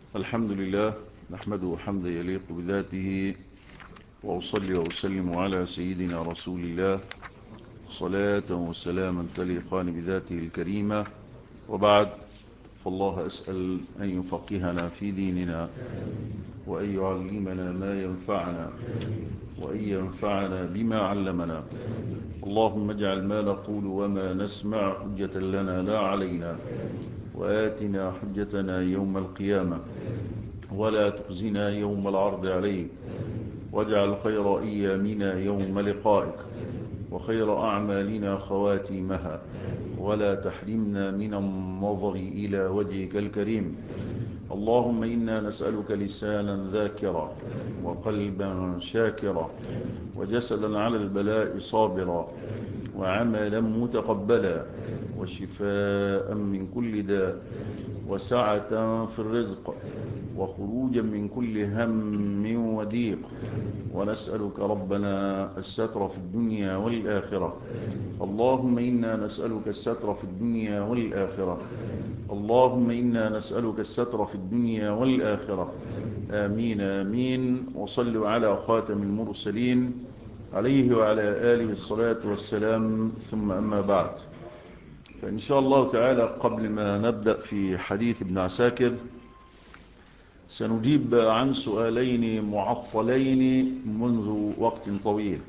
الحمد لله نحمده حمدا يليق بذاته، وأصلي وأسلم على سيدنا رسول الله صلاة وسلاما تليقان بذاته الكريمة. وبعد، فالله أسأل أن يفقهنا في ديننا، وأن يعلمنا ما ينفعنا، وأن ينفعنا بما علمنا. اللهم اجعل ما نقول وما نسمع حجة لنا لا علينا، وآتنا حجتنا يوم القيامة، ولا تخزنا يوم العرض عليك، واجعل خير أيامنا يوم لقائك، وخير أعمالنا خواتيمها، ولا تحرمنا من النظر إلى وجهك الكريم. اللهم إنا نسألك لسانا ذاكرا، وقلبا شاكرا، وجسدا على البلاء صابرا، وعملا متقبلا، وشفاء من كل داء، وسعة في الرزق، وخروجا من كل هم وضيق. ونسألك ربنا الستر في الدنيا والآخرة. اللهم إنا نسألك الستر في الدنيا والآخرة. اللهم إنا نسألك الستر في الدنيا والآخرة. آمين آمين. وصلوا على خاتم المرسلين عليه وعلى آله الصلاة والسلام، ثم أما بعد، فإن شاء الله تعالى قبل ما نبدأ في حديث ابن عساكر سنجيب عن سؤالين معطلين منذ وقت طويل،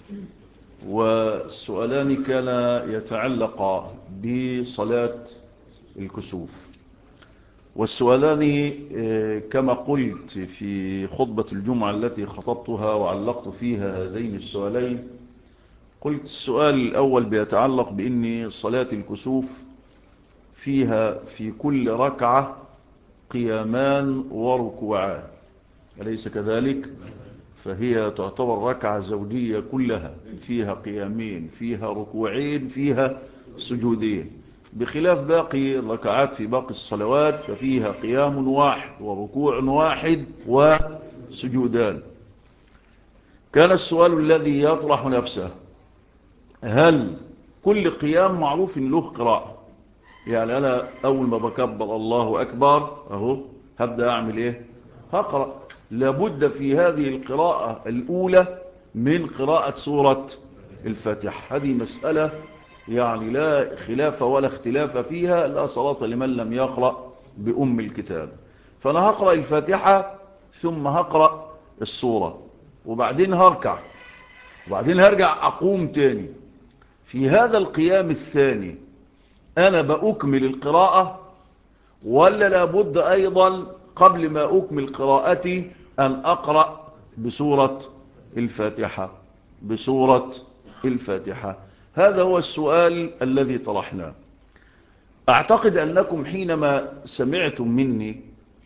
والسؤالان كان يتعلق بصلاة الكسوف. والسؤالان كما قلت في خطبة الجمعة التي خطبتها وعلقت فيها هذين السؤالين، قلت السؤال الأول بيتعلق بأن صلاة الكسوف فيها في كل ركعة قيامان وركوعان، أليس كذلك؟ فهي تعتبر ركعة زوجية كلها، فيها قيامين، فيها ركوعين، فيها سجودين، بخلاف باقي الركعات في باقي الصلوات ففيها قيام واحد وركوع واحد وسجودان. كان السؤال الذي يطرح نفسه: هل كل قيام معروف له قراءة؟ يعني أنا أول ما بكبر الله أكبر أهو هبدأ أعمل إيه؟ هقرأ. لابد في هذه القراءة الأولى من قراءة سورة الفاتحة. هذه مسألة يعني لا خلاف ولا اختلاف فيها، لا صلاة لمن لم يقرأ بأم الكتاب. فأنا هقرأ الفاتحة ثم هقرأ السورة، وبعدين هركع، وبعدين هرجع أقوم تاني. في هذا القيام الثاني أنا بأكمل القراءة، ولا لابد أيضا قبل ما أكمل قراءتي أن أقرأ بسورة الفاتحة؟ بسورة الفاتحة. هذا هو السؤال الذي طرحناه. أعتقد أنكم حينما سمعتم مني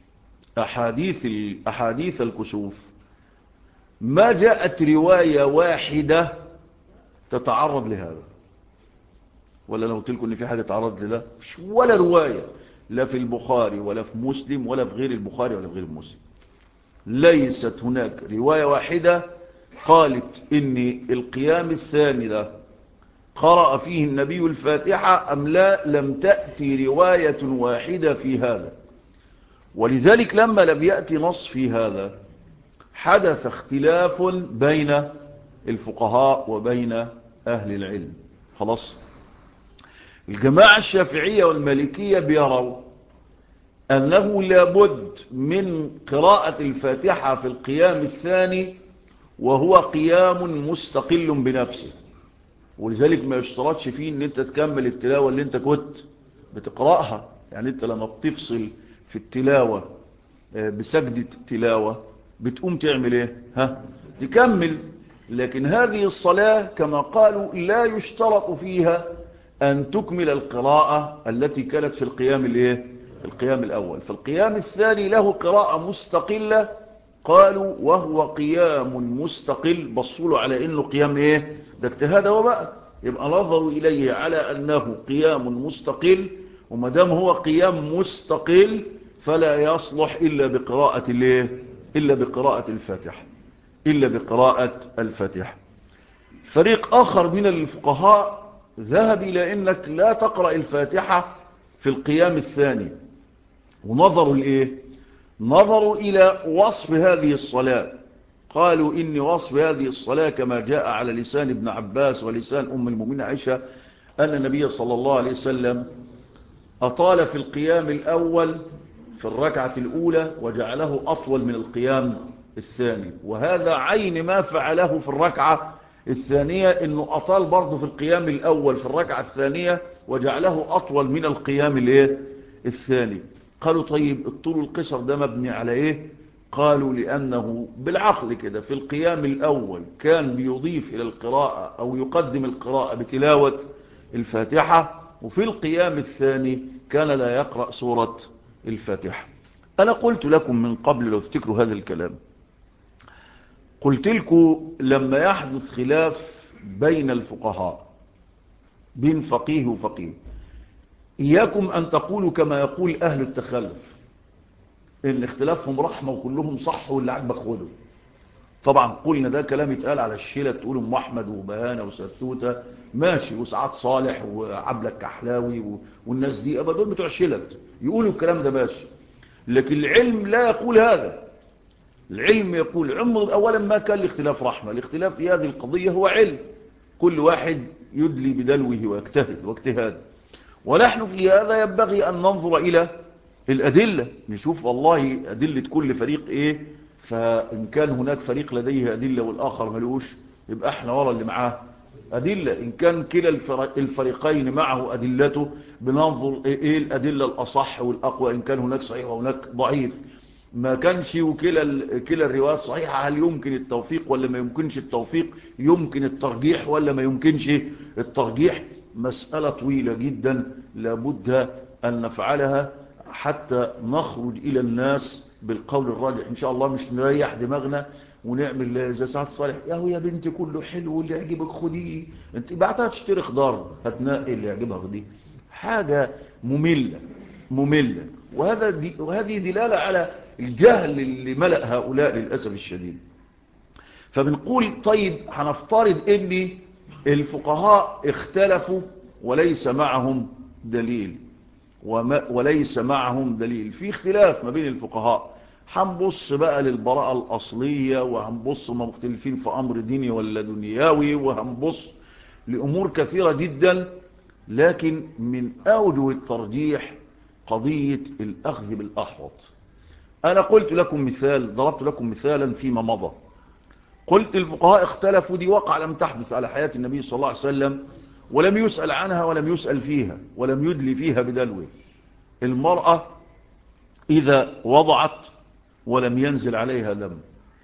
أحاديث الكسوف ما جاءت رواية واحدة تتعرض لهذا، ولا لو قلت لكم ان في حاجه تعرض لده، ولا روايه، لا في البخاري ولا في مسلم ولا في غير البخاري ولا في غير مسلم. ليست هناك روايه واحده قالت ان القيام الثاني ده قرأ فيه النبي الفاتحه ام لا. لم تأتي روايه واحده في هذا. ولذلك لما لم يأتي نص في هذا حدث اختلاف بين الفقهاء وبين اهل العلم. خلاص، الجماعة الشافعية والمالكية بيروا أنه لابد من قراءة الفاتحة في القيام الثاني، وهو قيام مستقل بنفسه، ولذلك ما يشترطش فيه ان انت تكمل التلاوة اللي انت كنت بتقرأها. يعني انت لما بتفصل في التلاوة بسجدة التلاوة بتقوم تعمل ايه؟ تكمل. لكن هذه الصلاة كما قالوا لا يشترط فيها أن تكمل القراءة التي كانت في القيام الأول. فالقيام الثاني له قراءة مستقلة، قالوا وهو قيام مستقل. بصوا على أنه قيام إيه؟ ده اجتهاد هو بقى، يبقى نظروا إليه على أنه قيام مستقل، ومدام هو قيام مستقل فلا يصلح إلا بقراءة الفاتحة، إلا بقراءة الفاتحة. فريق آخر من الفقهاء ذهب إلى أنك لا تقرأ الفاتحة في القيام الثاني، ونظروا لإيه؟ نظروا إلى وصف هذه الصلاة، قالوا إن وصف هذه الصلاة كما جاء على لسان ابن عباس ولسان أم المؤمنين عائشة أن النبي صلى الله عليه وسلم أطال في القيام الأول في الركعة الأولى وجعله أطول من القيام الثاني، وهذا عين ما فعله في الركعة الثانية، إنه أطال برضه في القيام الأول في الركعة الثانية وجعله أطول من القيام الثاني. قالوا طيب الطول القصر ده مبني على إيه؟ قالوا لأنه بالعقل كده في القيام الأول كان بيضيف إلى القراءة أو يقدم القراءة بتلاوة الفاتحة، وفي القيام الثاني كان لا يقرأ سورة الفاتحة. أنا قلت لكم من قبل لو افتكروا هذا الكلام، قلت لكم لما يحدث خلاف بين الفقهاء بين فقيه وفقيه، إياكم أن تقولوا كما يقول أهل التخلف إن اختلافهم رحمة وكلهم صح واللي عجبك خده. طبعا قلنا ده كلام يتقال على الشيلة، تقولوا أم أحمد وبهانة وستوتة ماشي وسعاد صالح وعبلة كحلاوي والناس دي أبدا دول بتوع شيلت يقولوا الكلام ده ماشي، لكن العلم لا يقول هذا. العلم يقول أولا ما كان الاختلاف رحمة، الاختلاف في هذه القضية هو علم، كل واحد يدلي بدلوه ويجتهد واجتهاد، ونحن في هذا ينبغي أن ننظر إلى الأدلة، نشوف والله أدلة كل فريق إيه، فإن كان هناك فريق لديه أدلة والآخر ملوش يبقى احنا ورا اللي معاه أدلة، إن كان كلا الفريقين معه أدلته بننظر إيه الأدلة الأصح والأقوى، إن كان هناك صحيح وهناك ضعيف، ما كانش وكلا الروايات صحيحة هل يمكن التوفيق ولا ما يمكنش التوفيق، يمكن الترجيح ولا ما يمكنش الترجيح. مسألة طويلة جدا لابد أن نفعلها حتى نخرج إلى الناس بالقول الراجح إن شاء الله، مش نريح دماغنا ونعمل زي سعاد صالح يا بنتي كله حلو واللي يعجبك خديه، انت بعتها تشتري خضار هتنقي اللي يعجبها خديه، حاجة مملة. وهذه دلالة على الجهل اللي ملأ هؤلاء للأسف الشديد. فبنقول طيب هنفترض ان الفقهاء اختلفوا وليس معهم دليل في اختلاف ما بين الفقهاء، هنبص بقى للبراءة الأصلية، وهنبص ما مختلفين في أمر ديني ولا دنياوي، وهنبص لأمور كثيرة جدا، لكن من أوجه الترجيح قضية الأخذ بالأحوط. أنا قلت لكم مثال، ضربت لكم مثالا فيما مضى، قلت الفقهاء اختلفوا، دي وقع لم تحدث على حياة النبي صلى الله عليه وسلم، ولم يسأل عنها ولم يسأل فيها ولم يدلي فيها بدلوه. المرأة إذا وضعت ولم ينزل عليها دم،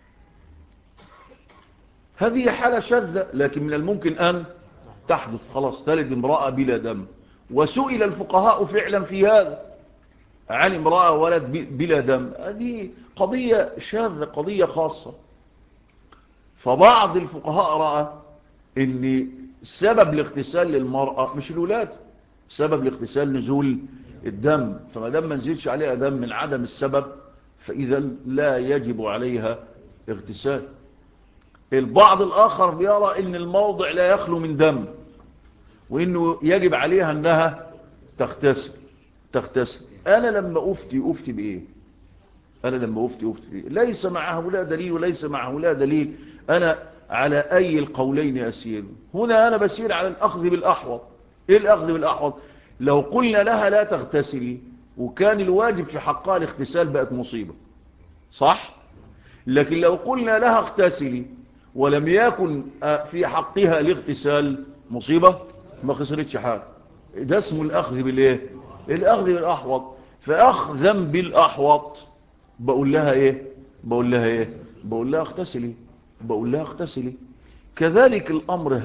هذه حالة شاذة، لكن من الممكن أن تحدث، خلاص تلد امرأة بلا دم، وسئل الفقهاء فعلا في هذا عن امرأة ولد بلا دم، هذه قضية شاذة قضية خاصة. فبعض الفقهاء رأى ان سبب الاغتسال للمرأة مش الولادة، سبب الاغتسال نزول الدم، فما دام ما نزلش عليها دم من عدم السبب فإذا لا يجب عليها اغتسال. البعض الآخر بيرى ان الموضع لا يخلو من دم، وانه يجب عليها انها تغتسل. انا لما افتي بايه؟ انا لما افتي بايه؟ ليس مع هؤلاء دليل وليس مع هؤلاء دليل، انا على اي القولين اسير؟ هنا انا بسير على الاخذ بالاحوط. ايه الاخذ بالاحوط؟ لو قلنا لها لا تغتسلي وكان الواجب في حقها الاغتسال بقت مصيبة، صح؟ لكن لو قلنا لها اغتسلي ولم يكن في حقها الاغتسال مصيبة، ما خسرتش حاجة. ده اسمه الاخذ بالايه؟ الاخذ بالاحوط. فاخذا بالاحوط بقول لها ايه؟ بقول لها اغتسلي. كذلك الامر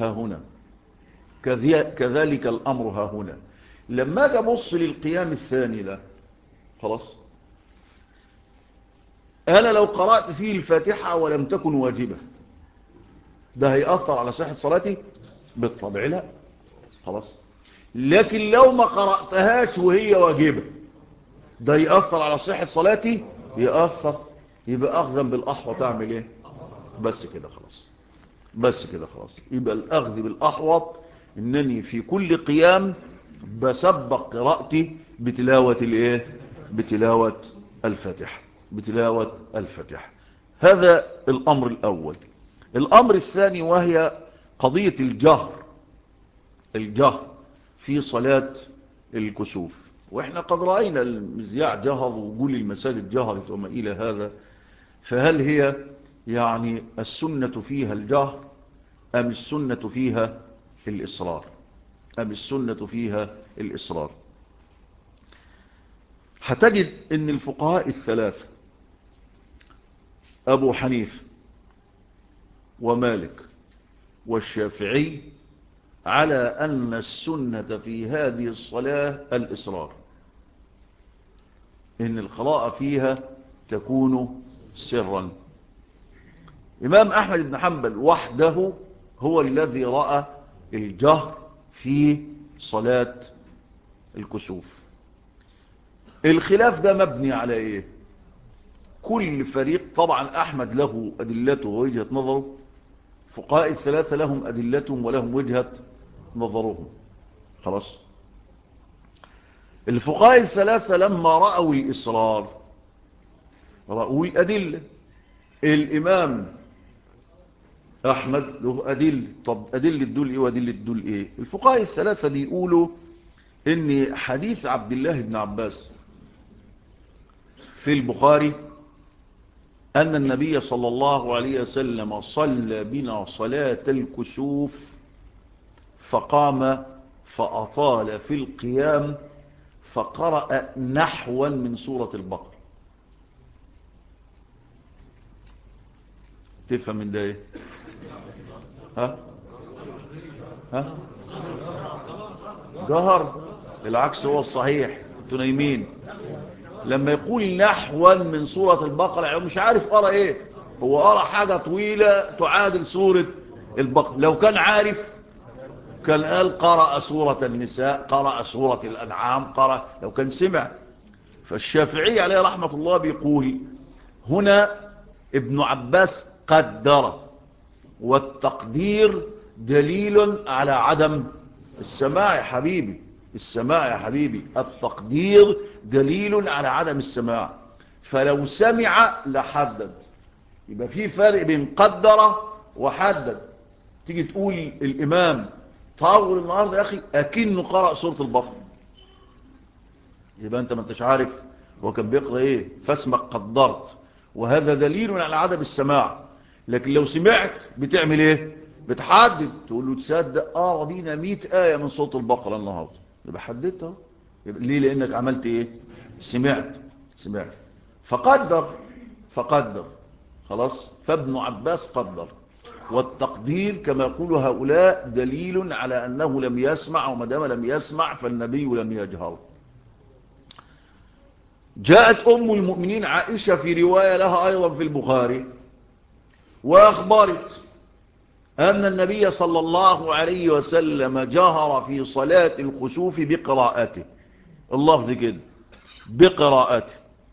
ها هنا لما اجي ابص للقيام الثاني ده، خلاص انا لو قرأت فيه الفاتحة ولم تكن واجبة ده هيأثر على صحة صلاتي؟ بالطبع لا، خلاص. لكن لو ما قرأتهاش وهي واجبة ده يأثر على صحة صلاتي؟ يأثر. يبقى أخذا بالأحوط أعمل إيه؟ بس كده خلاص. يبقى الأخذ بالأحوط إنني في كل قيام بسبق قراءتي بتلاوة الإيه؟ بتلاوة الفاتحة. بتلاوة الفاتحة. هذا الأمر الأول. الأمر الثاني وهي قضية الجهر في صلاة الكسوف. وإحنا قد رأينا المذياع جهر وقول المساجد جهرت وما إلى هذا، فهل هي يعني السنة فيها الجهر أم السنة فيها الإصرار؟ هتجد أن الفقهاء الثلاثة أبو حنيفة ومالك والشافعي على أن السنة في هذه الصلاة الإصرار، إن القراءة فيها تكون سرا. إمام أحمد بن حنبل وحده هو الذي رأى الجهر في صلاة الكسوف. الخلاف ده مبني على إيه؟ كل فريق طبعا أحمد له أدلته ووجهة نظره، فقهاء الثلاثة لهم أدلتهم ولهم وجهة نظرهم. خلاص، الفقهاء الثلاثة لما رأوا الإصرار رأوا الأدلة. الإمام أحمد له أدلة. طب أدلة دول إيه وأدلة دول إيه؟ الفقهاء الثلاثة بيقولوا إن حديث عبد الله بن عباس في البخاري أن النبي صلى الله عليه وسلم صلى بنا صلاة الكسوف فقام فأطال في القيام فقرأ نحوا من سورة البقرة. تفهم من ده ايه؟ ها جهر. العكس هو الصحيح، انتوا نايمين. لما يقول نحوا من سورة البقرة يعني مش عارف قرأ ايه، هو قرأ حاجة طويلة تعادل سورة البقرة. لو كان عارف كان قال قرأ سورة النساء، قرأ سورة الأنعام، قرأ. لو كان سمع. فالشافعي عليه رحمة الله بيقول هنا ابن عباس قدر، والتقدير دليل على عدم السماع يا حبيبي. التقدير دليل على عدم السماع. فلو سمع لحدد. يبقى في فرق بين قدر وحدد. تيجي تقول الإمام طول النهارده يا أخي أكنه قرأ سورة البقرة، يبقى أنت ما انتش عارف هو كان بيقرأ إيه، فاسمك قدرت، وهذا دليل على عدم السماع. لكن لو سمعت بتعمل إيه؟ بتحدد. تقول له تصدق بينا 100 آية من سورة البقرة النهارده، يبقى حددتها. ليه؟ لأنك عملت إيه؟ سمعت. فقدر خلاص. فابن عباس قدر، والتقدير كما يقول هؤلاء دليل على أنه لم يسمع، وما دام لم يسمع فالنبي لم يجهر. جاءت أم المؤمنين عائشة في رواية لها أيضا في البخاري وأخبرت أن النبي صلى الله عليه وسلم جهر في صلاة الخسوف بقراءته. اللفظ كده بقراءته.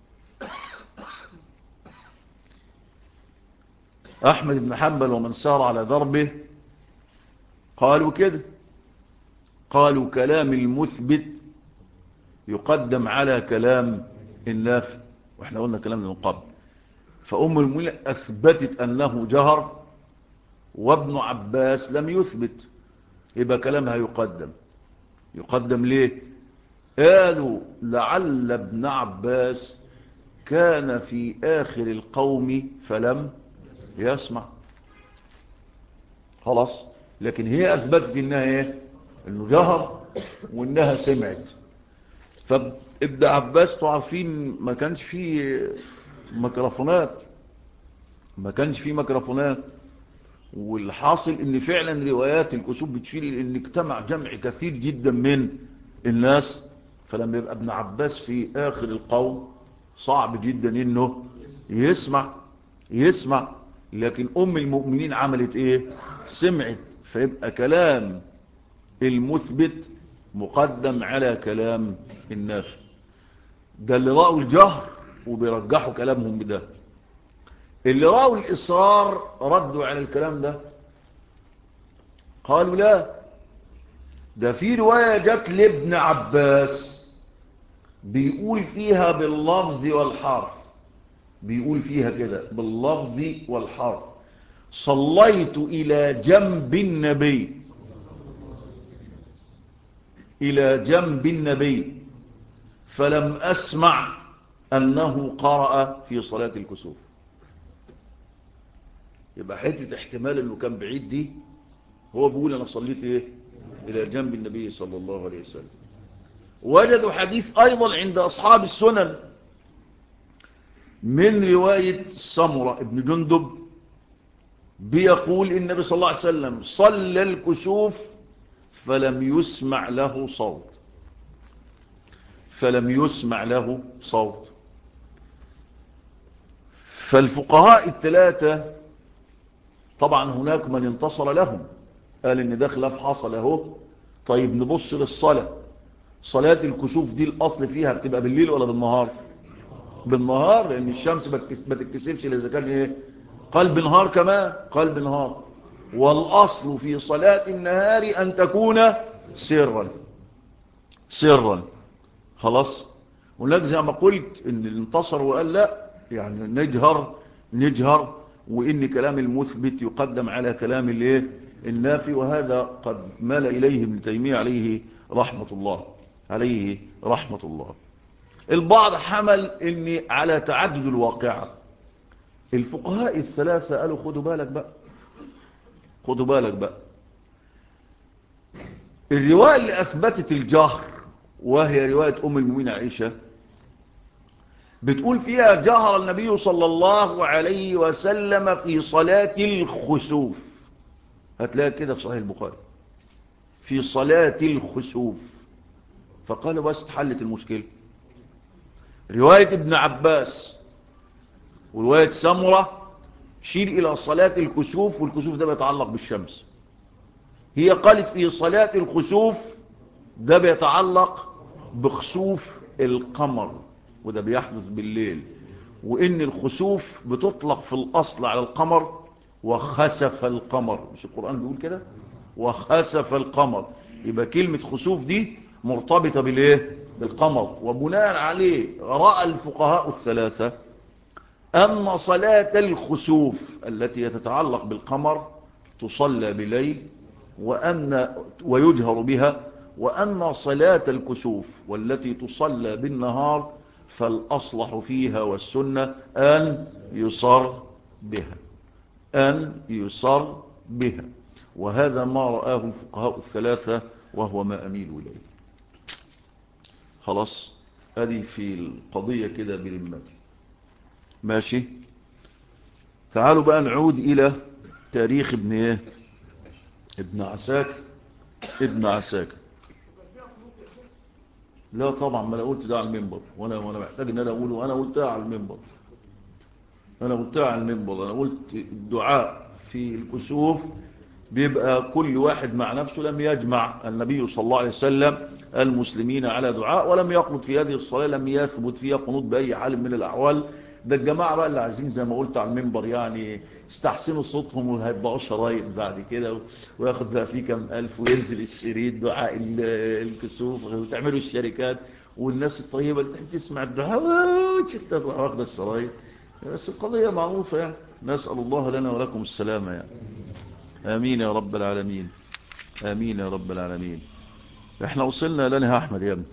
أحمد بن حنبل ومن سار على دربه قالوا كده، قالوا كلام المثبت يقدم على كلام النافي، واحنا قلنا كلام من قبل. فأم المؤمنين أثبتت أنه جهر، وابن عباس لم يثبت، يبقى كلامها يقدم ليه؟ قالوا لعل ابن عباس كان في آخر القوم فلم يسمع. خلاص. لكن هي أثبتت إنها إيه؟ إنه جهر وإنها سمعت. فابن عباس تعرفين ما كانش فيه ميكروفونات، والحاصل ان فعلا روايات الكسوف بتشير ان اجتمع جمع كثير جدا من الناس. فلما يبقى ابن عباس في اخر القوم صعب جدا انه يسمع. لكن ام المؤمنين عملت ايه؟ سمعت. فيبقى كلام المثبت مقدم على كلام النافي. ده اللي رأوا الجهر وبيرجحوا كلامهم بده. اللي رأوا الإصرار ردوا على الكلام ده، قالوا لا، ده في رواية جت لابن عباس بيقول فيها باللفظ والحرف بيقول فيها كده باللفظ والحرف: صليت إلى جنب النبي، إلى جنب النبي، فلم أسمع أنه قرأ في صلاة الكسوف. يبقى حتة احتمال أنه كان بعيد دي، هو بيقول أنا صليت إيه؟ إلى جنب النبي صلى الله عليه وسلم. وجدوا حديث أيضا عند أصحاب السنن من رواية سمرة ابن جندب، بيقول النبي صلى الله عليه وسلم صلى الكسوف فلم يسمع له صوت، فلم يسمع له صوت. فالفقهاء الثلاثة طبعا هناك من انتصر لهم، قال ان ده خلاف حصل اهو. طيب نبص للصلاة، صلاة الكسوف دي الاصل فيها بتبقى بالليل ولا بالنهار؟ بالنهار، لان الشمس ما تتكسفش اذا كان ايه؟ قلب نهار، كمان قلب نهار. والاصل في صلاة النهار ان تكون سرا، سرا. خلاص. ولذلك زي ما قلت ان اللي انتصر وقال لا، يعني نجهر، وان كلام المثبت يقدم على كلام الايه؟ النافي. وهذا قد مال اليه ابن تيمية عليه رحمة الله، عليه رحمة الله. البعض حمل ان على تعدد الواقعة. الفقهاء الثلاثة قالوا خدوا بالك بقى، خدوا بالك بقى. الرواية اللي اثبتت الجهر وهي رواية ام المؤمنين عائشة، بتقول فيها جهر النبي صلى الله عليه وسلم في صلاة الخسوف. هتلاقي كده في صحيح البخاري في صلاة الخسوف. فقالوا بس اتحلت المشكلة. رواية ابن عباس ورواية سمرة شير إلى صلاة الكسوف، والكسوف ده بيتعلق بالشمس. هي قالت في صلاة الخسوف ده بيتعلق بخسوف القمر، وده بيحدث بالليل. وإن الخسوف بتطلق في الأصل على القمر، وخسف القمر، مش القرآن بيقول كده؟ وخسف القمر. يبقى كلمة خسوف دي مرتبطة بالإيه؟ بالقمر. وبناء عليه رأى الفقهاء الثلاثة أن صلاة الخسوف التي تتعلق بالقمر تصلى بليل ويجهر بها، وأن صلاة الكسوف والتي تصلى بالنهار فالأصلح فيها والسنة أن يصر بها، أن يصر بها. وهذا ما رآه الفقهاء الثلاثة وهو ما أميل إليه. خلاص، هذه في القضية كده بلمتي. ماشي. تعالوا بقى نعود إلى تاريخ ابن عساكر. ابن عساكر لا طبعا، ما انا قلت ده على المنبر، وانا محتاج ان انا اقوله. انا قلتها على المنبر، انا قلت الدعاء في الكسوف بيبقى كل واحد مع نفسه. لم يجمع النبي صلى الله عليه وسلم المسلمين على دعاء، ولم يقنط في هذه الصلاة، لم يثبت فيها قنوط بأي حال من الأحوال. ده الجماعة بقى اللي عايزين زي ما قلت على المنبر يعني استحسنوا صوتهم وهيبقوا شرايط بعد كده، وياخد بقى فيه كم ألف وينزل الشريط دعاء الكسوف، وتعملوا الشركات، والناس الطيبة اللي تحب تسمع الدعاء وتشوف واخدة الشرايط. بس القضية معروفة يعني. نسأل الله لنا ولكم السلامة يعني. آمين يا رب العالمين، آمين يا رب العالمين. احنا وصلنا لنا يا أحمد يا ابني.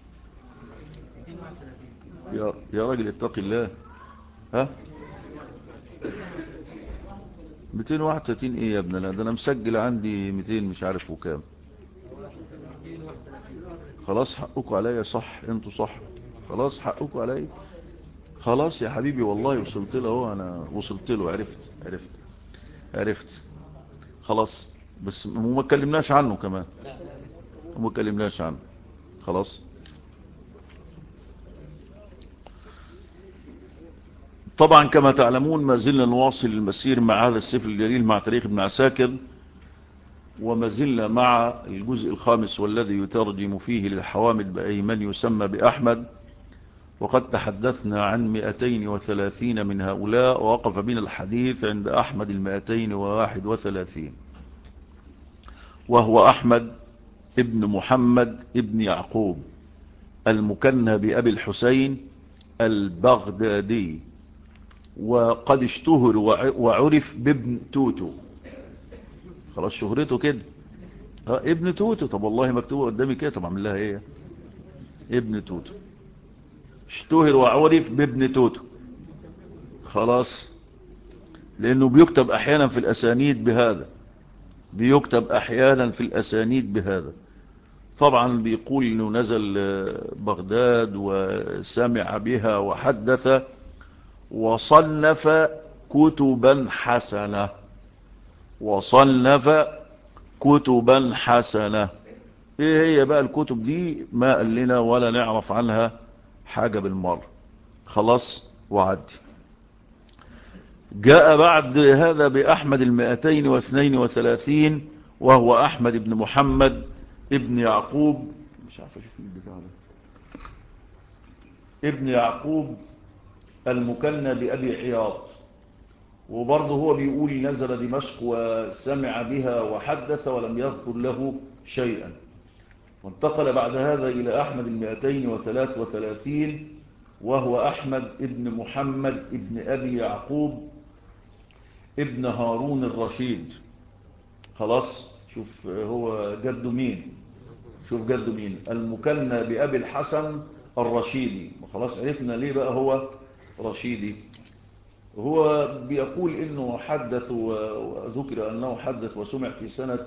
يا راجل اتق الله. ها 231 ايه يا ابني؟ لا ده انا مسجل عندي 200 مش عارف وكام. خلاص حقكم عليا، صح انتوا صح، خلاص حقكم عليا. خلاص يا حبيبي والله وصلت له اهو، انا وصلت له، عرفت. خلاص بس ما اتكلمناش عنه كمان، ما اتكلمناش عنه. خلاص. طبعا كما تعلمون ما زلنا نواصل المسير مع هذا السفر الجليل مع تاريخ ابن عساكر، وما زلنا مع الجزء الخامس والذي يترجم فيه للحوامد بأي من يسمى بأحمد. وقد تحدثنا عن 230 من هؤلاء، ووقف بنا الحديث عند أحمد 231، وهو أحمد ابن محمد ابن يعقوب المكنى بأبي الحسين البغدادي وقد اشتهر وعرف بابن توتو. خلاص شهرته كده، ابن توتو. طب والله مكتوبة قدامي كده، طب اعمل لها ايه؟ ابن توتو، اشتهر وعرف بابن توتو. خلاص، لانه بيكتب احيانا في الاسانيد بهذا، بيكتب احيانا في الاسانيد بهذا. طبعا بيقول انه نزل بغداد وسمع بها وحدث وصنف كتبا حسنة، وصنف كتبا حسنة. ايه هي بقى الكتب دي؟ ما قال لنا ولا نعرف عنها حاجة بالمرة. خلاص وعدي. جاء بعد هذا بأحمد 232، وهو أحمد بن محمد ابن يعقوب، مش عارف اشوف البتاع ده، ابن يعقوب المكنى بأبي عياض. وبرضه هو بيقول نزل دمشق وسمع بها وحدث ولم يذكر له شيئا. وانتقل بعد هذا إلى أحمد 233، وهو أحمد ابن محمد ابن أبي يعقوب ابن هارون الرشيد. خلاص، شوف هو جده مين، شوف جده مين، المكنى بأبي الحسن الرشيدي. خلاص عرفنا ليه بقى هو رشيدي. هو بيقول انه حدث وذكر انه حدث وسمع في سنة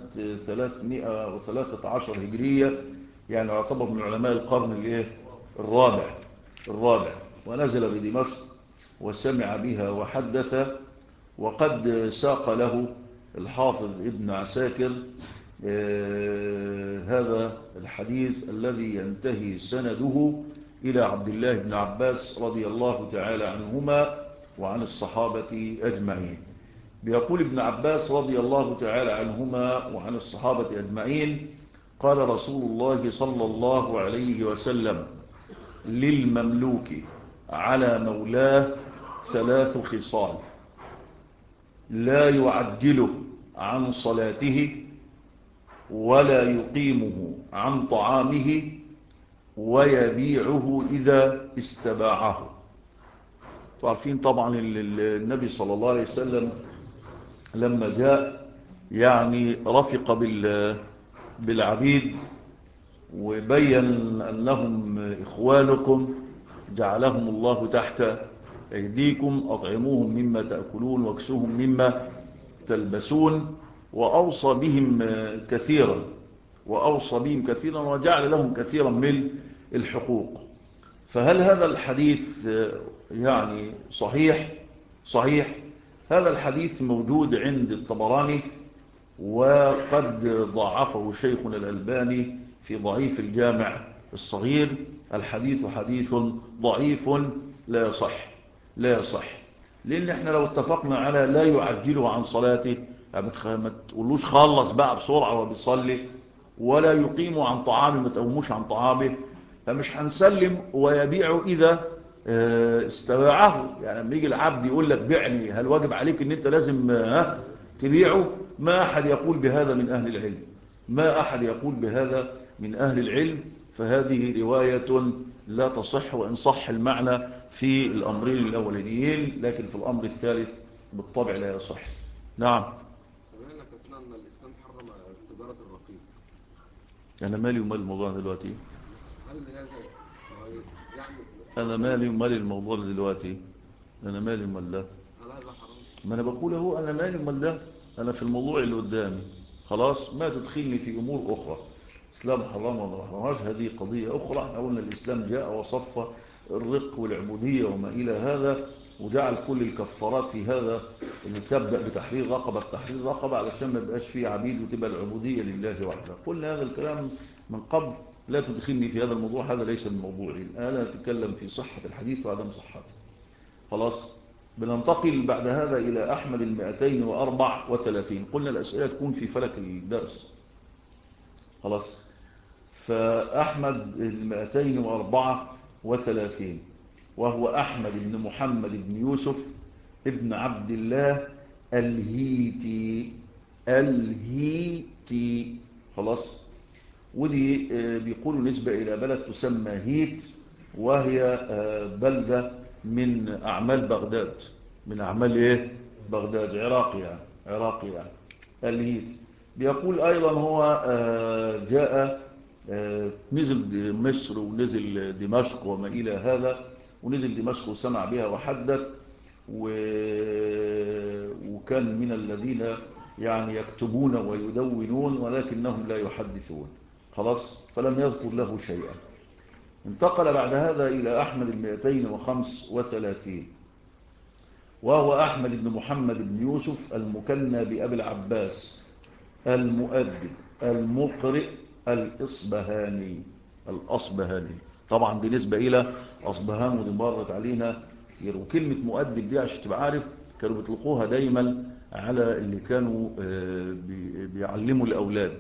313 هجرية، يعني يعتبر من علماء القرن الرابع. ونزل بدمشق وسمع بها وحدث. وقد ساق له الحافظ ابن عساكر هذا الحديث الذي ينتهي سنده إلى عبد الله بن عباس رضي الله تعالى عنهما وعن الصحابة أجمعين. بيقول ابن عباس رضي الله تعالى عنهما وعن الصحابة أجمعين: قال رسول الله صلى الله عليه وسلم: للمملوك على مولاه 3 خصال: لا يعجله عن صلاته، ولا يقيمه عن طعامه، ويبيعه إذا استباعه. تعرفين طبعا النبي صلى الله عليه وسلم لما جاء يعني رفق بالعبيد وبين أنهم إخوانكم، جعلهم الله تحت أيديكم، أطعموهم مما تأكلون واكسوهم مما تلبسون، وأوصى بهم كثيرا وجعل لهم كثيرا من الحقوق. فهل هذا الحديث يعني صحيح؟ هذا الحديث موجود عند الطبراني، وقد ضعفه شيخنا الألباني في ضعيف الجامع الصغير. الحديث حديث ضعيف لا يصح. لأن احنا لو اتفقنا على لا يعجله عن صلاته، ما تقولوش خلص بقى بسرعة وبيصلي، ولا يقيم عن طعامه، ما تقوموش عن طعامه، فمش هنسلم. ويبيعه إذا استباعه. يعني لما يجي العبد يقول لك بعني، هل واجب عليك ان انت لازم تبيعه؟ ما أحد يقول بهذا من أهل العلم. فهذه رواية لا تصح، وإن صح المعنى في الأمرين الأولانيين، لكن في الأمر الثالث بالطبع لا يصح. نعم. سمعنا كثيرا أن الإسلام حرم تجارة الرقيق. أنا مالي ومال الموضوع دلوقتي؟ هل هذا يعني أنا مالي ومال الموضوع دلوقتي؟ أنا مالي ومال ده؟ هل هذا حرام؟ ما أنا بقول هو أنا مالي ومال ده؟ أنا في الموضوع اللي قدامي. خلاص، ما تدخلني في أمور أخرى. الإسلام حرام ولا حرامش، هذه قضية أخرى. احنا قلنا الإسلام جاء وصف الرق والعبودية وما إلى هذا، وجعل كل الكفارات في هذا، اللي تبدأ بتحرير رقبة علشان ما يبقاش فيه عبيد وتبقى العبودية لله وحده. قلنا هذا الكلام من قبل، لا تدخلني في هذا الموضوع، هذا ليس من موضوعي. أنا أتكلم في صحة الحديث وعدم صحته. خلاص، بننتقل بعد هذا إلى أحمد 234. قلنا الأسئلة تكون في فلك الدرس. خلاص، فأحمد 234، وهو أحمد بن محمد بن يوسف ابن عبد الله الهيتي. خلاص، ودي بيقولوا نسبة إلى بلد تسمى هيت، وهي بلدة من أعمال بغداد، من أعمال إيه؟ بغداد، عراقي يعني الهيتي. بيقول أيضا هو جاء نزل مصر ونزل دمشق وما إلى هذا، ونزل دمشق وسمع بها وحدث، وكان من الذين يعني يكتبون ويدونون ولكنهم لا يحدثون، خلاص، فلم يذكر له شيئا. انتقل بعد هذا إلى أحمد 235، وهو أحمد بن محمد بن يوسف المكنى بأبي العباس المؤدب المقرئ الأصبهاني. طبعا بالنسبة إلى أصبهان ودي مرت علينا كتير. وكلمة مؤدب دي عشان تبقى عارف كانوا بيطلقوها دايما على اللي كانوا بيعلموا الأولاد،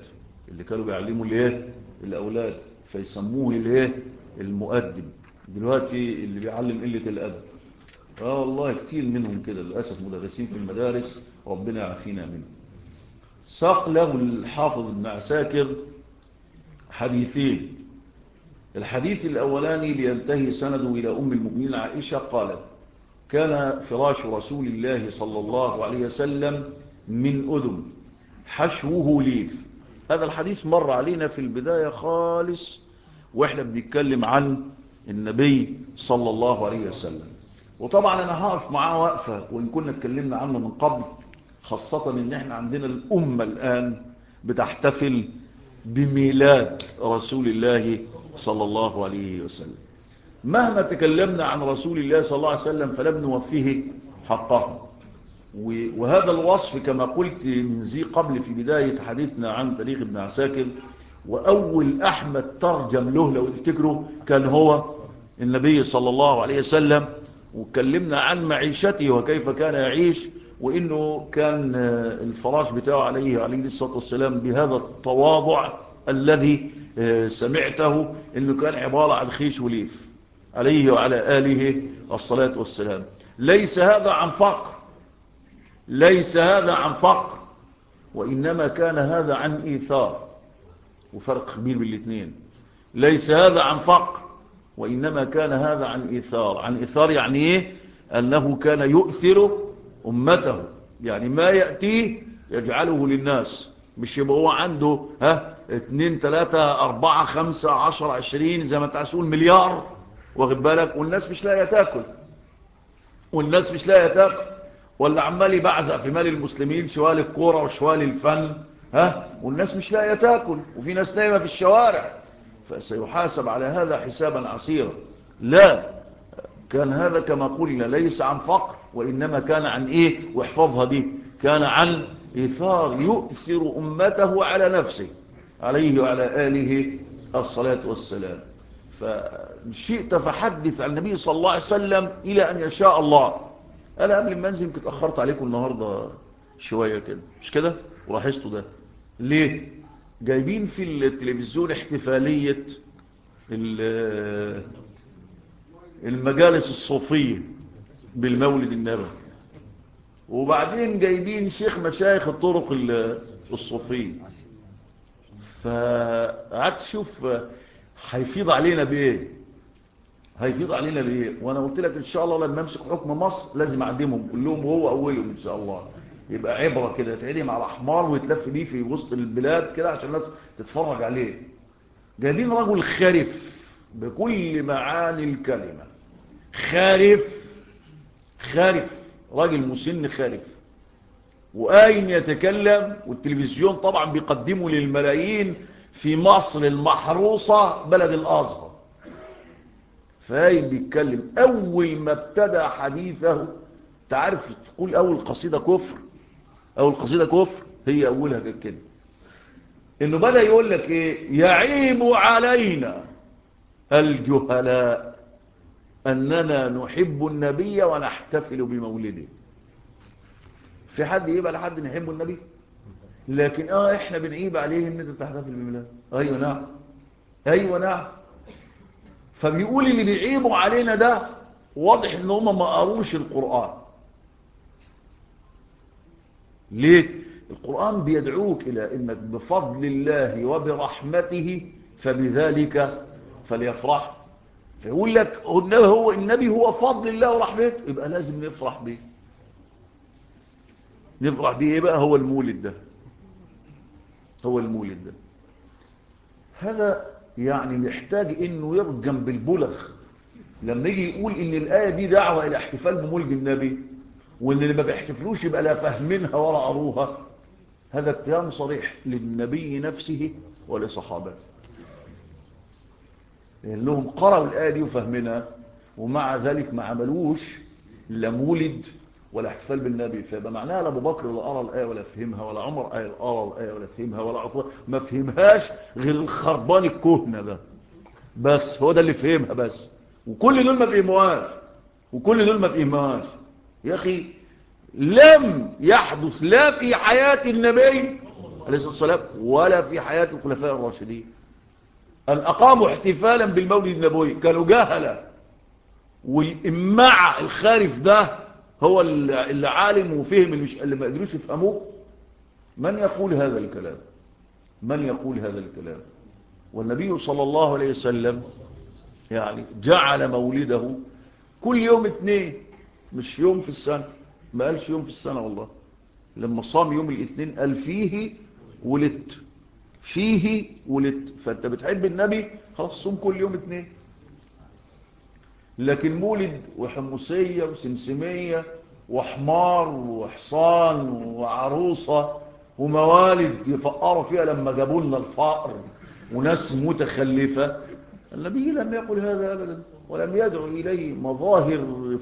الأولاد فيسموه المؤدب. دلوقتي اللي بيعلم قلة الأدب، والله كتير منهم كده للأسف، مدرسين في المدارس ربنا يعافينا منهم. ساق له الحافظ ابن عساكر حديثين. الحديث الأولاني لينتهي سنده إلى أم المؤمنين عائشة قالت: كان فراش رسول الله صلى الله عليه وسلم من أدم حشوه ليف. هذا الحديث مر علينا في البداية خالص وإحنا بنتكلم عن النبي صلى الله عليه وسلم. وطبعا أنا هقف معاه وقفة وإن كنا اتكلمنا عنه من قبل، خاصة إن إحنا عندنا الأمة الآن بتحتفل بميلاد رسول الله صلى الله عليه وسلم. مهما تكلمنا عن رسول الله صلى الله عليه وسلم فلم نوفيه حقه. وهذا الوصف كما قلت من ذي قبل في بداية حديثنا عن تاريخ ابن عساكر، وأول أحمد ترجم له لو تفتكروا كان هو النبي صلى الله عليه وسلم، وكلمنا عن معيشته وكيف كان يعيش، وإنه كان الفراش بتاعه عليه الصلاة والسلام بهذا التواضع الذي سمعته، إنه كان عبارة عن خيش وليف عليه وعلى آله الصلاة والسلام. ليس هذا عن فقر، وإنما كان هذا عن إيثار، وفرق كبير بين الاثنين. ليس هذا عن فقر وإنما كان هذا عن إيثار. عن إيثار يعني إيه؟ أنه كان يؤثر أمته، يعني ما يأتيه يجعله للناس، مش يبقى هو عنده 2 3 4 5 10 20 زي ما تقول مليار، واخد بالك، والناس مش لاقيه تاكل، ولا عمال يبعزق في مال المسلمين، شوال الكوره وشوال الفن، والناس مش لاقيه تاكل، وفي ناس نايمه في الشوارع، فسيحاسب على هذا حسابا عسيرا. لا، كان هذا كما قلنا ليس عن فقر وإنما كان عن إيه؟ واحفظها دي، كان عن إيثار، يؤثر أمته على نفسه عليه وعلى آله الصلاة والسلام. فشئت فحدث عن النبي صلى الله عليه وسلم إلى أن يشاء الله. أنا قبل ما أنزل كنت أخرت عليكم النهاردة شوية كده، مش كده؟ ولاحظتوا ده ليه؟ جايبين في التلفزيون احتفالية المجالس الصوفية بالمولد النبوي، وبعدين جايبين شيخ مشايخ الطرق الصوفية. فقعدت اشوف هيفيض علينا بايه، وانا قلت لك ان شاء الله لما امسك حكم مصر لازم اعدمهم كلهم وهو اولهم ان شاء الله، يبقى عبرة كده يتعدم على حمار ويتلف بيه في وسط البلاد كده عشان الناس تتفرج عليه. جايبين رجل خارف بكل معاني الكلمة، خارف، راجل مسن خارف، وقايم يتكلم، والتلفزيون طبعا بيقدمه للملايين في مصر المحروسة بلد الأزهر، فقايم بيتكلم. أول ما ابتدى حديثه تعرف تقول أول قصيدة كفر، هي أولها كده، إنه بدأ يقول لك إيه؟ يعيب علينا الجهلاء أننا نحب النبي ونحتفل بمولده. في حد يبقى لحد نحب النبي؟ لكن احنا بنعيب عليه ان انت بتحتفل بميلاده. ايوه نعم. فبيقول اللي بيعيبوا علينا ده واضح ان هم ما قروش القرآن. ليه؟ القرآن بيدعوك الى انك بفضل الله وبرحمته فبذلك فليفرح. فيقول لك النبي هو فضل الله ورحمته، يبقى لازم نفرح به. نفرح بيه ايه بقى؟ هو المولد ده، هو المولد ده. هذا يعني محتاج انه يرجم بالبلغ لما يجي يقول ان الآية دي دعوة الى احتفال بمولد النبي، وان اللي ما بيحتفلوش يبقى لا فاهمينها ولا قروها. هذا اتهام صريح للنبي نفسه ولصحابته، لأنهم قرأوا الآية دي وفهمناها، ومع ذلك ما عملوش لا مولد ولا احتفال بالنبي. فيبقى معناها لا أبو بكر لا قرأ الآية ولا فهمها، ولا عمر قرأ الآية ولا فهمها، ولا عثمان ما فهمهاش غير الخربان الكهنة ده بس، هو ده اللي فهمها بس، وكل دول ما فهموهاش، وكل دول ما فهموهاش. يا أخي لم يحدث لا في حياة النبي عليه الصلاة والسلام ولا في حياة الخلفاء الراشدين أن أقاموا احتفالا بالمولد النبوي. كانوا جهلة، والإماع الخارف ده هو اللي عالم وفهم اللي ما قدروش يفهموه. من يقول هذا الكلام؟ من يقول هذا الكلام؟ والنبي صلى الله عليه وسلم يعني جعل مولده كل يوم اثنين، مش يوم في السنة. ما قالش يوم في السنة والله. لما صام يوم الاثنين قال فيه ولدت، فيه ولدت. فانت بتحب النبي خلاص صوم كل يوم اثنين. لكن مولد وحمصية وسمسمية وحمار وحصان وعروسة وموالد يفقروا فيها لما جابوا لنا الفقر وناس متخلفة، النبي لم يقل هذا أبدا، ولم يدعو إليه. مظاهر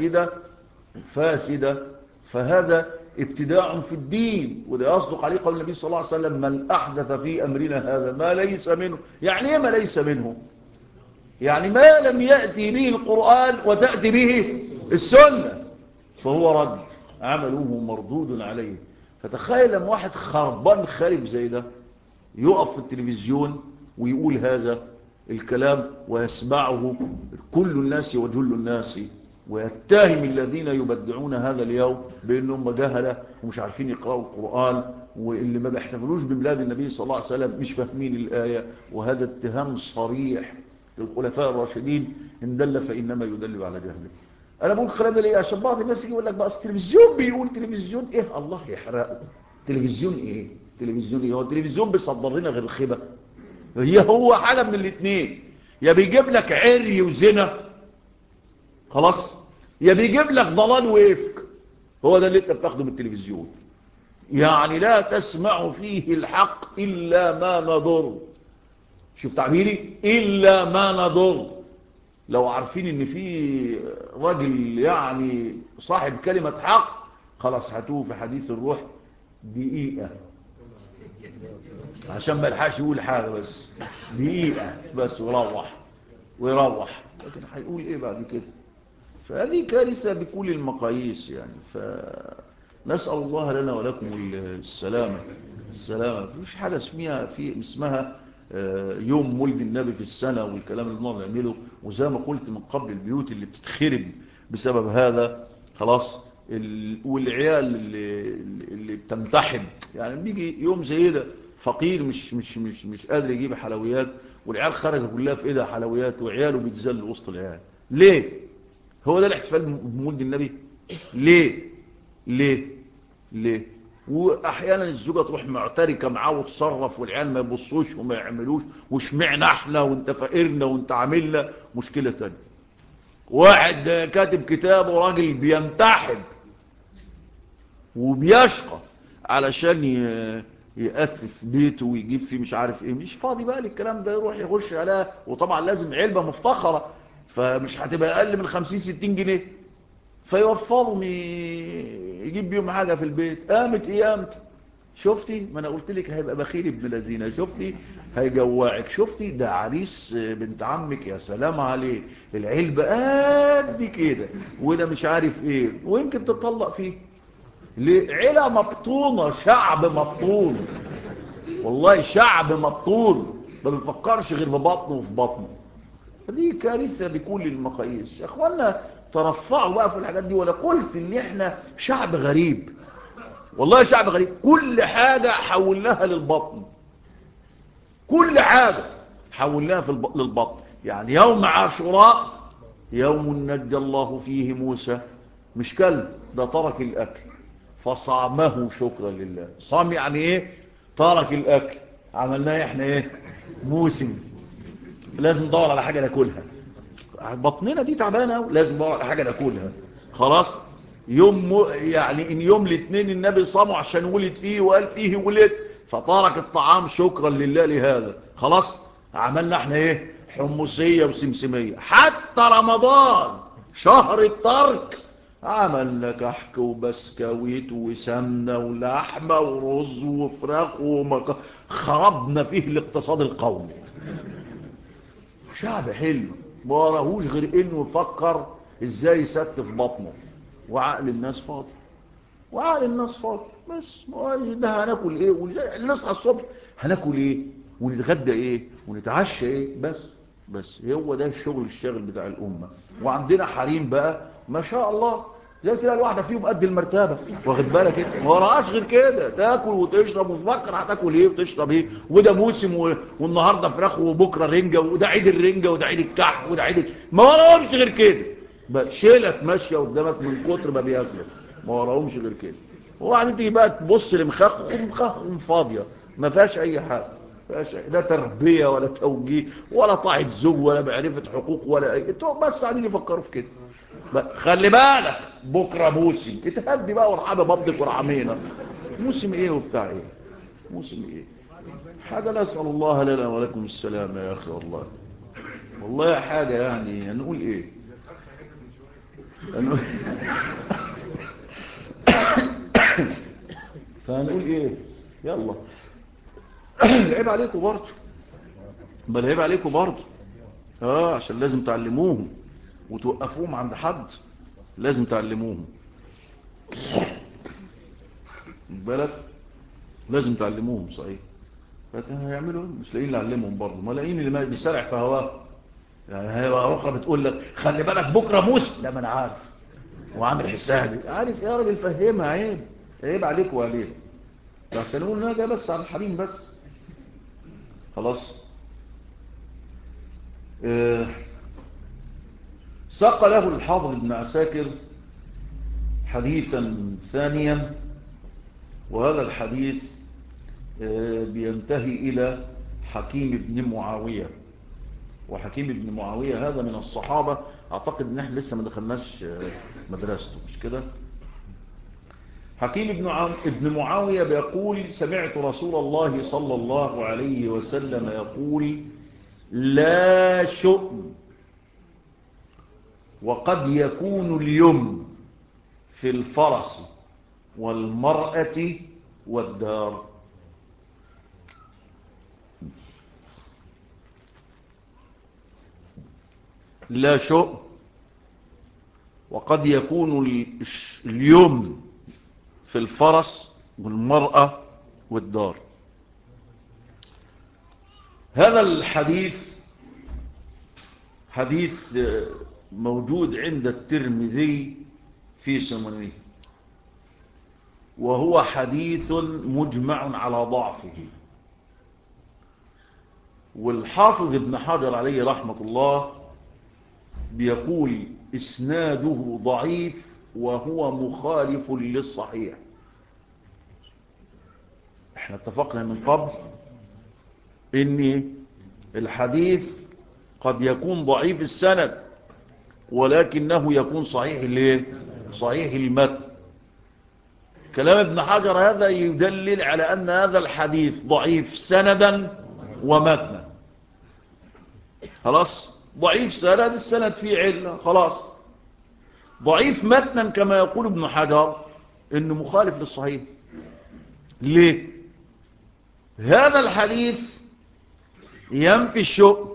فاسدة. فهذا ابتداع في الدين، وده يصدق عليه قول النبي صلى الله عليه وسلم: من أحدث في أمرنا هذا ما ليس منه. يعني ايه ما ليس منه؟ يعني ما لم يأتي به القرآن وتأتي به السنة فهو رد، عمله مردود عليه. فتخيل لما واحد خربان خارف زي ده يقف في التلفزيون ويقول هذا الكلام ويسمعه كل الناس وجل الناس، ويتهم الذين يبدعون هذا اليوم بأنهم جهلة ومش عارفين يقرأوا القرآن، واللي ما بيحتفلوش بميلاد النبي صلى الله عليه وسلم مش فاهمين الآية. وهذا اتهام صريح للخلفاء الراشدين، إن دل فإنما يدل على جهله. أنا بقول الكلام ده ليه؟ عشان بعض الناس يقول لك بقى التلفزيون بيقول. تلفزيون إيه؟ الله يحرقه. تلفزيون إيه؟ تلفزيون إيه؟ هو التلفزيون بيصدر لنا غير الخبة؟ هو حاجة من الاثنين، يا بيجيب لك عري وزنا خلاص، يا بيجيب لك ضلال وإفك. هو ده اللي انت بتاخده من التلفزيون. يعني لا تسمع فيه الحق إلا ما نضر. شوف تعبيري، إلا ما نضر. لو عارفين ان في راجل يعني صاحب كلمة حق خلاص هاتوه في حديث الروح دقيقة عشان ما يلحقش يقول حاجة، بس دقيقة بس ويروح. لكن هيقول ايه بعد كده؟ فهذه كارثة بكل المقاييس يعني. فنسأل الله لنا ولكم السلامة. مفيش حاجة اسمها يوم مولد النبي في السنة والكلام اللي بنقعد نعمله. وزي ما قلت من قبل، البيوت اللي بتتخرب بسبب هذا خلاص، والعيال اللي بتمتحن. يعني بيجي يوم زي ده فقير مش قادر يجيب حلويات، والعيال خرجت كلها في ايدها حلويات، وعياله بيتذل وسط العيال. ليه؟ هو ده الاحتفال بمولد النبي؟ ليه؟ واحيانا الزوجه تروح معتركه معاه وتصرف، والعيال ما يبصوش وما يعملوش، واشمعنا احنا وانت فقرنا وانت عاملنا مشكله تانية. واحد كاتب كتاب وراجل بيمتحن وبيشقى علشان يأسس بيته ويجيب فيه مش عارف ايه، مش فاضي بقى للكلام ده، يروح يخش عليها. وطبعا لازم علبه مفتخره، فمش هتبقى اقل من 50-60 جنيه، فيوفرهم يجيب بيهم حاجة في البيت. قامت شفتي؟ ما انا قلت لك هيبقى بخيل ابن لذينه. شفتي؟ هيجوعك. شفتي؟ ده عريس بنت عمك، يا سلام عليه، العلبة قد كده، وده مش عارف ايه، ويمكن تطلق فيه. عيلة مبطونة، شعب مبطون، والله شعب مبطون ما بيفكرش غير ببطنه وفي بطنه. دي كارثة بكل المقاييس. يا اخوانا ترفعوا بقى في الحاجات دي. ولا قلت ان احنا شعب غريب؟ والله شعب غريب. كل حاجة حولناها للبطن، كل حاجة حولناها للبطن. يعني يوم عاشوراء يوم نجى الله فيه موسى، مش كلب، ده ترك الاكل. فصامه شكرا لله. صام يعني ايه؟ ترك الاكل. عملناه احنا ايه؟ موسم. لازم ندور على حاجة ناكلها، بطننا دي تعبانة، لازم ندور على حاجة ناكلها. خلاص. يعني ان يوم الاثنين النبي صاموا عشان ولد فيه وقال فيه ولد، فترك الطعام شكرا لله لهذا. خلاص. عملنا احنا ايه؟ حمصية وسمسمية. حتى رمضان شهر الترك عملنا كحك وبسكويت وسمنة ولحمة ورز وفراخ خربنا فيه الاقتصاد القومي. شعب حلو ما وراهوش غير انه يفكر ازاي يستف بطنه، وعقل الناس فاضي. وعقل الناس فاضي بس. ده هناكل ايه؟ ونصحى الصبح هناكل ايه ونتغدى ايه ونتعشى ايه؟ بس هو ده الشغل الشاغل بتاع الامه. وعندنا حريم بقى ما شاء الله زي كده الواحده فيهم قد المرتبه، واخد بالك انت؟ ما وراهاش غير كده، تاكل وتشرب وتفكر هتاكل ايه وتشرب ايه. وده موسم والنهارده فراخ وبكره رنجه، وده عيد الرنجه وده عيد الكحك وده عيد ما وراهمش غير كده. شيلك ماشيه قدامك من كتر ما بياكلوا، ما وراهمش غير كده. وبعدين تيجي بقى تبص لمخخهم فاضيه ما فيهاش اي حاجه، لا تربيه ولا توجيه ولا طاعه زوج ولا معرفه حقوق ولا اي. انتوا بس قاعدين يفكروا في كده. خلي بالك بكره موسم، اتهدي بقى وارحمي بابدك ورحمينا. موسم ايه وبتاع ايه؟ موسم ايه؟ حاجه نسال الله لنا ولكم السلام يا اخي. والله حاجه يعني هنقول ايه؟ فهنقول ايه؟ يلا. العيب عليكم برضه، بل العيب عليكم برضه. عشان لازم تعلموهم وتوقفوهم عند حد، لازم تعلموهم. بالك لازم تعلموهم صحيح. لكن هيعملوا مش لاقيين اللي علمهم برضه، ما لاقيين اللي بيسرع في هواه. يعني هي اخرى بتقول لك خلي بالك بكره موسم. لا ما انا عارف وعامل حسابي. عارف يا راجل فهمها. عيب عليك وعليه. بس نقول ان انا جاي بس على الحريم بس. خلاص. ساق له الحافظ ابن عساكر حديثا ثانيا، وهذا الحديث بينتهي إلى حكيم بن معاوية. وحكيم بن معاوية هذا من الصحابة، أعتقد أن احنا لسه ما دخلناش مدرسته مش كده. حكيم ابن معاوية بيقول سمعت رسول الله صلى الله عليه وسلم يقول لا شؤم وقد يكون اليمن في الفرس والمرأة والدار. لا شؤم وقد يكون اليمن في الفرس والمرأة والدار. هذا الحديث حديث موجود عند الترمذي في سننه، وهو حديث مجمع على ضعفه. والحافظ ابن حجر عليه رحمة الله بيقول إسناده ضعيف وهو مخالف للصحيح. احنا اتفقنا من قبل ان الحديث قد يكون ضعيف السند ولكنه يكون صحيح المتن. كلام ابن حجر هذا يدلل على أن هذا الحديث ضعيف سندا ومتنا. خلاص. ضعيف سند، السند فيه علة. خلاص. ضعيف متنا كما يقول ابن حجر انه مخالف للصحيح. ليه؟ هذا الحديث ينفي الشؤم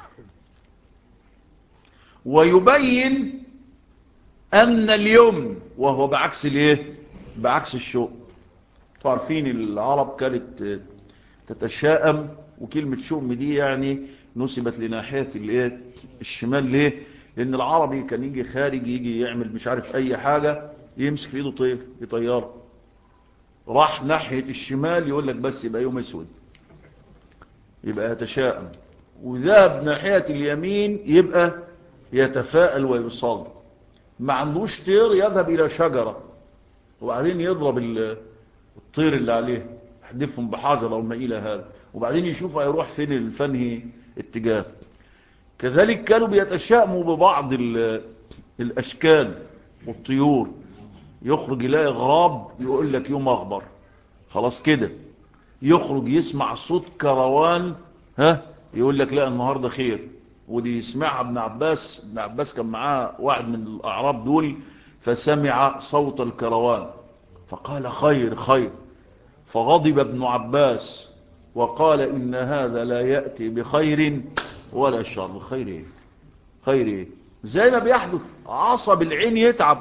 ويبين أن اليمن وهو بعكس بعكس الشؤم. تعرفين العرب كانت تتشائم، وكلمة شؤم دي يعني نسبت لناحية الشمال. ليه؟ لأن العربي كان يجي خارج يجي يعمل مش عارف أي حاجة يمسك في إيده طير يطير، راح ناحية الشمال يقول لك بس يبقى يوم اسود، يبقى يتشائم. وذهب ناحية اليمين يبقى يتفاءل ويصل. ما عندوش طير يذهب إلى شجرة وبعدين يضرب الطير اللي عليه، يحدفهم بحجر او ما الى هذا، وبعدين يشوف هيروح فين الفنهي اتجاه. كذلك كانوا بيتشائموا ببعض الاشكال والطيور، يخرج يلاقي غراب يقول لك يوم اخبر، خلاص كده. يخرج يسمع صوت كروان، يقول لك لا النهارده خير. ودي يسمعها ابن عباس. ابن عباس كان معاه واحد من الاعراب دول، فسمع صوت الكروان فقال خير خير، فغضب ابن عباس وقال إن هذا لا يأتي بخير ولا شر. خير ايه؟ خير ايه؟ زي ما بيحدث عصب العين يتعب،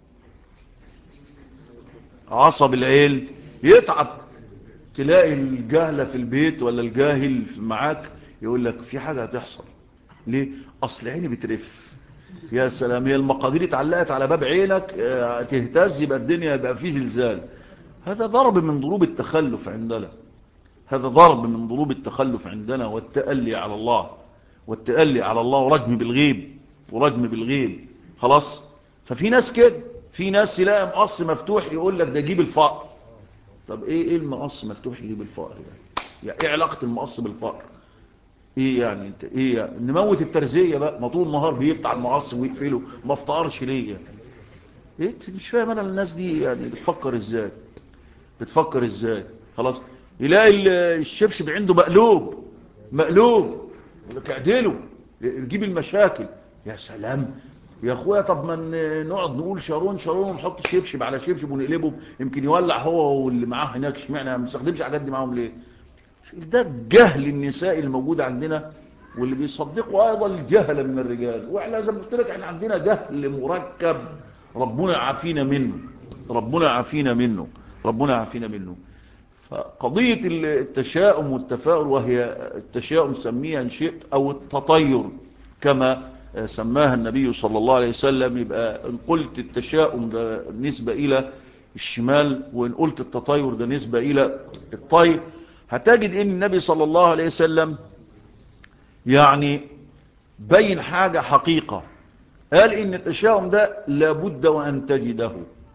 عصب العين يتعب. تلاقي الجهلة في البيت ولا الجاهل معاك يقول لك في حاجة هتحصل. ليه؟ أصل عيني بترف. يا سلام، هي المقادير اتعلقت على باب عينك تهتز يبقى الدنيا يبقى فيه زلزال. هذا ضرب من ضروب التخلف عندنا، هذا ضرب من ضروب التخلف عندنا، والتألي على الله، والتألي على الله ورجم بالغيب، ورجم بالغيب. خلاص. ففي ناس كده، في ناس يلاقي مقص مفتوح يقول لك ده جيب الفقر. طب ايه المقص مفتوح يجيب الفقر يعني ايه علاقة المقص بالفقر؟ ايه يعني انت ايه يعني؟ نموت الترزية بقى، ما طول النهار بيفتح المقص ويقفله، ما افتقرش ليه يعني؟ ايه مش فاهم انا الناس دي يعني بتفكر ازاي، بتفكر ازاي؟ خلاص. يلاقي الشبشب عنده مقلوب، مقلوب اعدله يجيب المشاكل. يا سلام يا اخويا، طب ما نقعد نقول شارون شارون ونحط شبشب على شبشب ونقلبه يمكن يولع هو واللي معاه هناك. اشمعنى ما بنستخدمش الحاجات دي معاهم ليه؟ ده جهل النساء الموجود عندنا، واللي بيصدقوا ايضا الجهل من الرجال. واحنا زي ما قلت لك احنا عندنا جهل مركب، ربنا يعافينا منه، ربنا يعافينا منه، ربنا يعافينا منه. فقضية التشاؤم والتفاؤل، وهي التشاؤم سميها ان شئت او التطير كما سماها النبي صلى الله عليه وسلم، يبقى ان قلت التشاؤم ده نسبة الى الشمال، وان قلت التطير ده نسبة الى الطير، هتجد ان النبي صلى الله عليه وسلم يعني بين حاجة حقيقة. قال ان التشاؤم ده لابد وان تجده،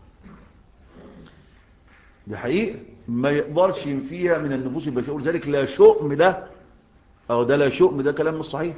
دي حقيقة ما يقدرش ينفيها من النفوس البشرية. ولذلك لا شؤم ده، او ده لا شؤم ده كلام مش صحيح،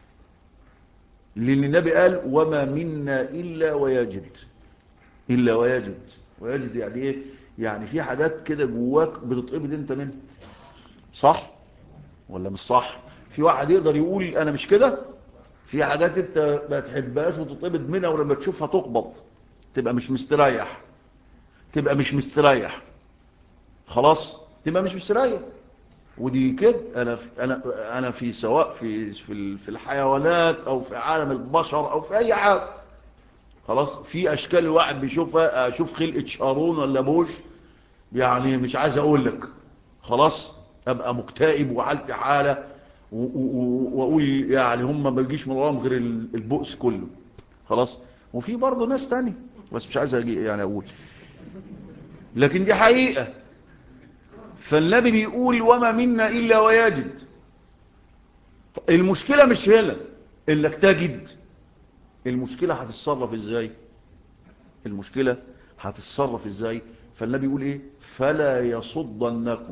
لان النبي قال وما منا الا ويجد، الا ويجد. ويجد يعني ايه؟ يعني في حاجات كده جواك بتتقبض انت منها، صح ولا مش صح؟ في واحد يقدر يقول انا مش كده؟ في حاجات انت ما تحبهاش وتتقبض منها، ولما تشوفها تقبض تبقى مش مستريح، تبقى مش مستريح. خلاص تبقى مش مستريح. ودي كده انا في سواء في الحيوانات او في عالم البشر او في اي حاجه. خلاص في اشكال الواحد بيشوفها، اشوف خلقه شارون ولا بوش يعني مش عايز اقول لك. خلاص ابقى مكتئب وحالتي حاله واقول يعني هم ما بيجيش من وراهم غير البؤس كله. خلاص. وفي برضه ناس تاني بس مش عايز اجي يعني اقول، لكن دي حقيقه. فالنبي بيقول وما منا إلا ويجد. المشكلة مش هنا إنك تجد، المشكلة هتتصرف إزاي؟ المشكلة هتتصرف إزاي؟ فالنبي يقول إيه؟ فلا يصدنكم.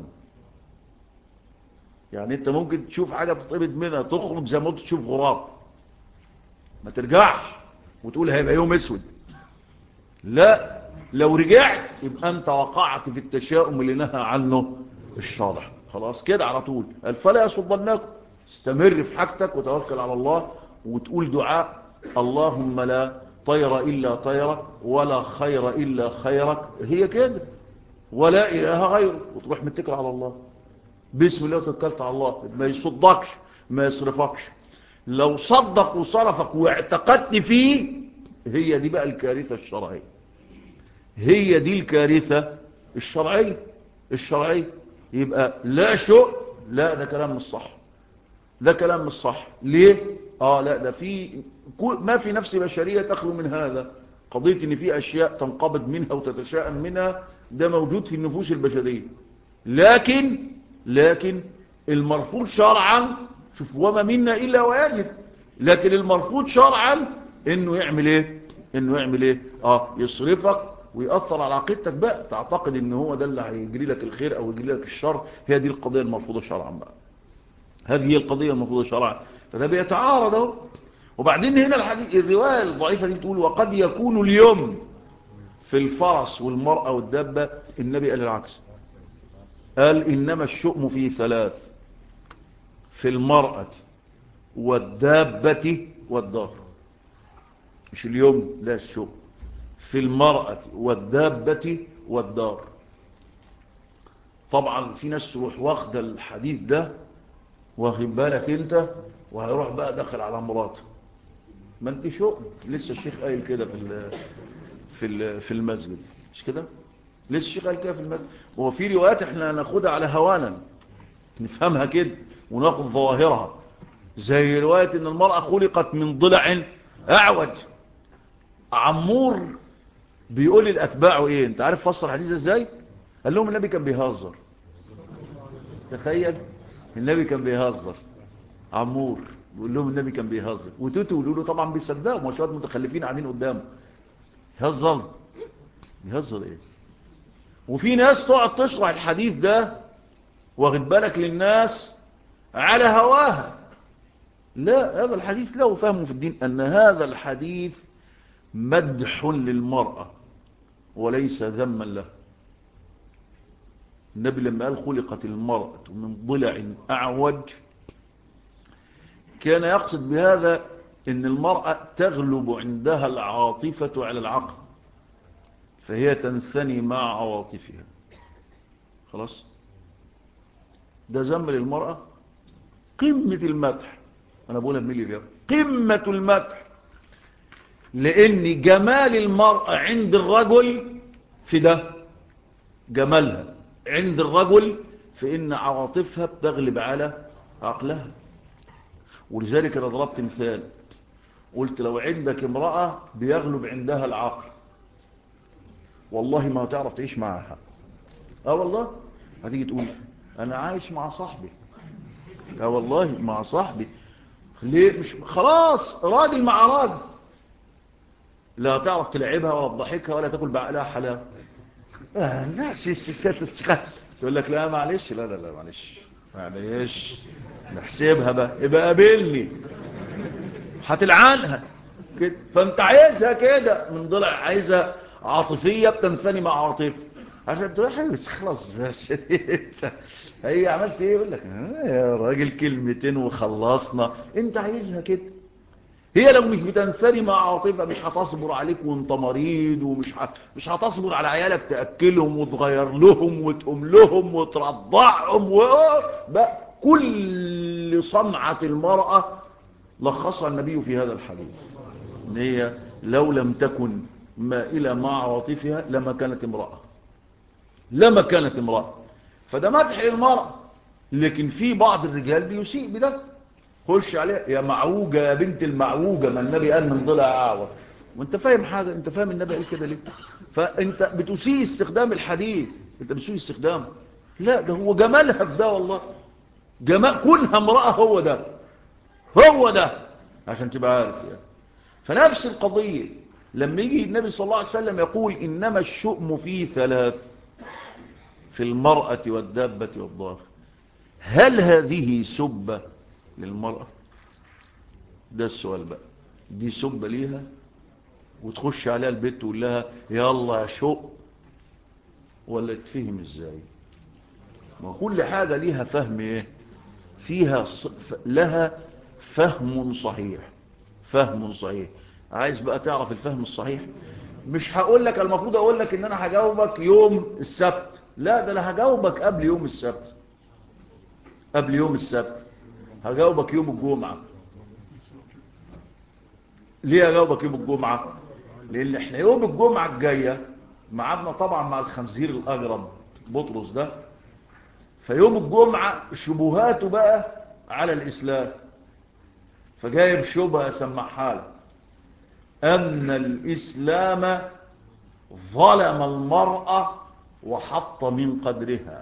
يعني أنت ممكن تشوف حاجة بتطبط منها تخرج زي ما قلت تشوف غراب، ما ترجعش وتقول هيبقى يوم اسود. لا، لو رجعت يبقى أنت وقعت في التشاؤم اللي نهى عنه الشرع. خلاص كده على طول. قال فلا يصدنكم، استمر في حاجتك وتوكل على الله وتقول دعاء اللهم لا طير إلا طيرك ولا خير إلا خيرك، هي كده، ولا إله غيره، وتروح متكل على الله بسم الله وتوكلت على الله. ما يصدقش ما يصرفكش. لو صدق وصرفك واعتقدت فيه، هي دي بقى الكارثة الشرعية، هي دي الكارثة الشرعية. الشرعية يبقى لا شؤ، لا ده كلام مش صح، ده كلام مش صح. ليه؟ لا ده في ما في نفس بشرية تخلو من هذا. قضية ان في اشياء تنقبض منها وتتشائم منها، ده موجود في النفوس البشرية. لكن المرفوض شرعا، شوف وما منا الا ويجد، لكن المرفوض شرعا انه يعمل ايه؟ انه يعمل ايه؟ يصرفك ويأثر على عقيدتك بقى، تعتقد ان هو ده اللي هيجري لك الخير او يجري لك الشر. هي دي القضية المرفوضة شرعا بقى، هذه هي القضية المرفوضة شرعا. فده بيتعارض اهو. وبعدين هنا الحديث الرواية الضعيفة دي بتقول وقد يكون اليوم في الفرس والمرأة والدابة. النبي قال العكس، قال إنما الشؤم في ثلاث: في المرأة والدابة والدار. مش اليوم، لا، الشؤم في المرأة والدابة والدار. طبعا في ناس تروح واخده الحديث ده، واخد بالك انت، وهيروح بقى داخل على مراته. ما انت شؤم، لسه الشيخ قايل كده في المسجد، مش كده؟ لسه الشيخ قال كده في المسجد. وهو في روايات احنا ناخدها على هوانا، نفهمها كده وناخد ظواهرها، زي رواية ان المرأة خلقت من ضلع اعوج. عمور بيقول للاتباع ايه؟ انت عارف فسر الحديث ازاي؟ قال لهم النبي كان بيهزر. تخيل، النبي كان بيهزر. عمور بيقول لهم النبي كان بيهزر، وتوتو يقولوا له طبعا بيصدقوا، ما شويه متخلفين قاعدين قدامه. يهزر؟ يهزر ايه؟ وفي ناس تقعد تشرح الحديث ده، واخد بالك، للناس على هواها. لا، هذا الحديث له فهمه في الدين، ان هذا الحديث مدح للمرأة وليس ذما له. النبي لما قال خلقت المرأة من ضلع أعوج، كان يقصد بهذا ان المرأة تغلب عندها العاطفة على العقل، فهي تنثني مع عواطفها. خلاص، ده ذم للمرأة قمة المدح. انا بقولها بملي فيها قمة المدح، لان جمال المرأة عند الرجل في ده، جمالها عند الرجل في ان عواطفها بتغلب على عقلها. ولذلك انا ضربت مثال، قلت لو عندك امرأة بيغلب عندها العقل، والله ما هتعرف تعيش معها. والله هتيجي تقول انا عايش مع صاحبي، والله مع صاحبي. ليه؟ مش خلاص راجل مع راجل، لا هتعرف تلعبها ولا تضحكها ولا تاكل بعقلها حلاوه. الناس تقول لك لا معلش، لا لا لا معلش معلش نحسبها بقى، يبقى قابلني هتلعنها كده. فانت عايزها كده من ضلع، عايزها عاطفيه بتنثني مع عاطفه عشان تقول حبيبي خلاص بس. هي عملت ايه؟ يقول لك يا راجل كلمتين وخلصنا. انت عايزها كده. هي لو مش بتنثني مع عاطفه مش هتصبر عليك وانت مريض، مش هتصبر على عيالك تاكلهم وتغير لهم وتقوم لهم وترضعهم بقى كل صنعه المراه لخصها النبي في هذا الحديث، ان هي لو لم تكن مائله مع عاطفها لما كانت امراه، لما كانت امراه. فده مدح للمراه. لكن في بعض الرجال بيسيء بده، خش عليها يا معوجة يا بنت المعوجة، ما النبي قال من ضلع أعوج. وانت فاهم حاجة؟ انت فاهم النبي قال كده ليه؟ فانت بتسيء استخدام الحديث، انت بتسيء استخدامه. لا، ده هو جمالها في ده، والله جمال كونها امرأة، هو ده هو ده، عشان تبقى عارف يعني. فنفس القضية لما يجي النبي صلى الله عليه وسلم يقول إنما الشؤم في ثلاث: في المرأة والدابة والضار. هل هذه سبة للمرأة؟ ده السؤال بقى. دي سبة ليها وتخش عليها البيت تقول لها يلا يا شؤم، ولا تفهم ازاي؟ ما كل حاجة ليها فهم ايه فيها، لها فهم صحيح، فهم صحيح. عايز بقى تعرف الفهم الصحيح؟ مش هقول لك المفروض اقول لك ان انا هجاوبك يوم السبت، لا، ده انا هجاوبك قبل يوم السبت، قبل يوم السبت هجاوبك يوم الجمعة. ليه هجاوبك يوم الجمعة؟ لان احنا يوم الجمعة الجاية معادنا طبعا مع الخنزير الاجرب بطرس ده. فيوم الجمعة شبهاته بقى على الاسلام، فجايب شبهة سمعها لك ان الاسلام ظلم المرأة وحط من قدرها،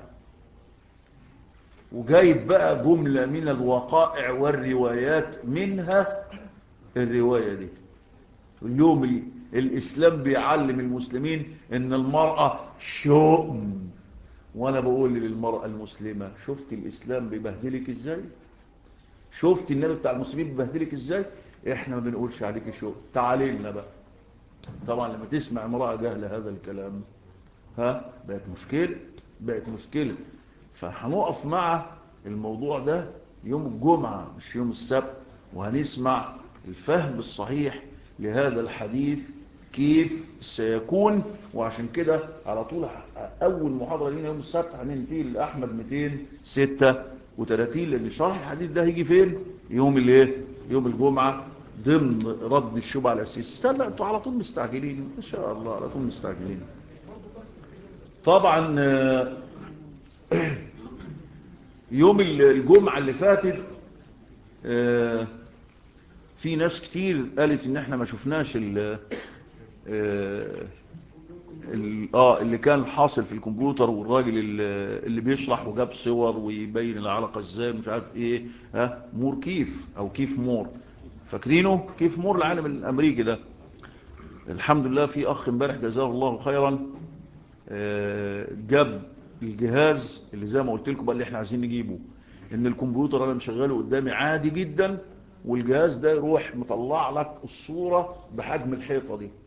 وجايب بقى جملة من الوقائع والروايات، منها الرواية دي. اليوم الإسلام بيعلم المسلمين ان المرأة شؤم. وانا بقول للمرأة المسلمة شفت الإسلام بيبهدلك ازاي؟ شفت النبي بتاع المسلمين بيبهدلك ازاي؟ احنا ما بنقولش عليك شؤم، تعالي لنا بقى. طبعا لما تسمع امرأة جهلة هذا الكلام بقت مشكلة. فهنقف مع الموضوع ده يوم الجمعة مش يوم السبت، وهنسمع الفهم الصحيح لهذا الحديث كيف سيكون. وعشان كده على طول أول محاضرة لنا يوم السبت هننتهي لأحمد 236، لأن شرح الحديث ده هيجي فين؟ يوم الجمعة ضمن رد الشبهة على الأساس. لا انتوا على طول مستعجلين إن شاء الله، على طول مستعجلين. طبعا يوم الجمعة اللي فاتت في ناس كتير قالت ان احنا ما شفناش اللي كان حاصل في الكمبيوتر، والراجل اللي بيشرح وجاب صور ويبين العلاقة ازاي مش عارف ايه. مور كيف او كيف مور، فاكرينه كيف مور العالم الامريكي ده. الحمد لله في اخ امبارح جزاه الله خيرا جاب الجهاز اللي زي ما قلت لكم بقى اللي احنا عايزين نجيبه، ان الكمبيوتر انا مشغله قدامي عادي جدا، والجهاز ده يروح مطلع لك الصورة بحجم الحيطة دي،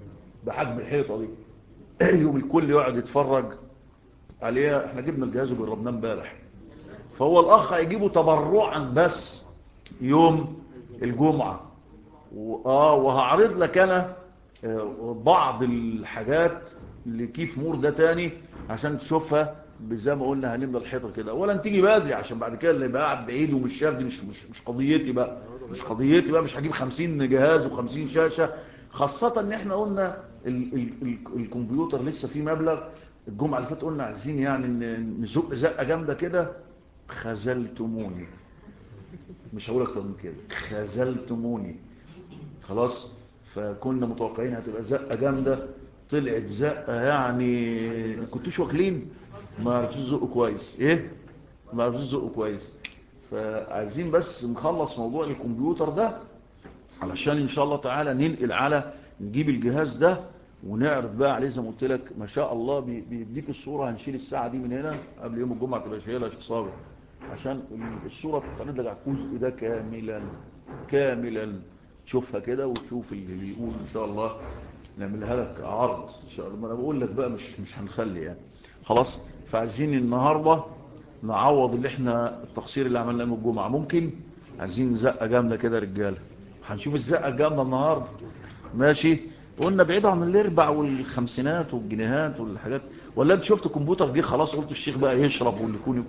يوم الكل يقعد يتفرج عليها. احنا جبنا الجهاز وجربناه امبارح. فهو الاخ هيجيبه تبرعا بس يوم الجمعة. وهعرض لك انا بعض الحاجات اللي كيف مور ده تاني عشان تشوفها. زي ما قلنا هنملى الحيطه كده. اولا تيجي بدري عشان بعد كده اللي يبقى قاعد بعيد ومش شاف دي مش قضيتي بقى، مش هجيب 50 جهاز و50 شاشه. خاصه ان احنا قلنا الكمبيوتر لسه فيه مبلغ. الجمعه اللي فاتت قلنا عايزين يعني نزق زقه جامده كده. خذلتموني، مش هقول اكتر من كده، خذلتموني خلاص. فكنا متوقعين هتبقى زقه جامده، طلعت زقه يعني كنتوش واكلين، ما عرفتوش تزقوا كويس. ما عرفتوش تزقوا كويس. فعايزين بس نخلص موضوع الكمبيوتر ده علشان ان شاء الله تعالى ننقل على نجيب الجهاز ده ونعرض بقى عليه. زي ما قلت لك ما شاء الله بيديك الصوره. هنشيل الساعه دي من هنا قبل يوم الجمعه تبقى شايلها شيخ صابر، عشان الصوره بتعرض لك على الجزء ده كاملا تشوفها كده وتشوف اللي بيقول. ان شاء الله نعملها لك عرض ان شاء الله. ما انا بقول لك بقى مش هنخلي يعني خلاص. فعايزين النهارده نعوض اللي احنا التقصير اللي عملناه يوم الجمعه. ممكن عايزين زقه جامده كده رجاله. هنشوف الزقه الجامده النهارده ماشي. قلنا بعيد عن الاربع والخمسينات والجنيهات والحاجات. ولا انت شفت الكمبيوتر دي خلاص قلت الشيخ بقى يشرب واللي يكون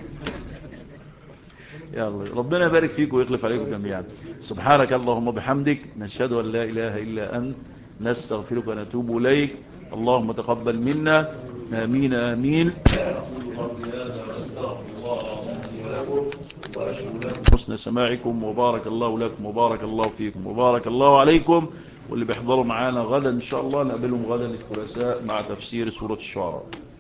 يلا ربنا يبارك فيك ويخلف عليكم جميعا. سبحانك اللهم بحمدك نشهد ان لا اله الا انت نستغفرك ونتوب اليك. اللهم تقبل منا امين امين. حسن سماعكم وبارك الله لكم وبارك الله فيكم وبارك الله عليكم. واللي بيحضروا معانا غدا ان شاء الله نقابلهم غدا الثلاثاء مع تفسير سورة الشعراء.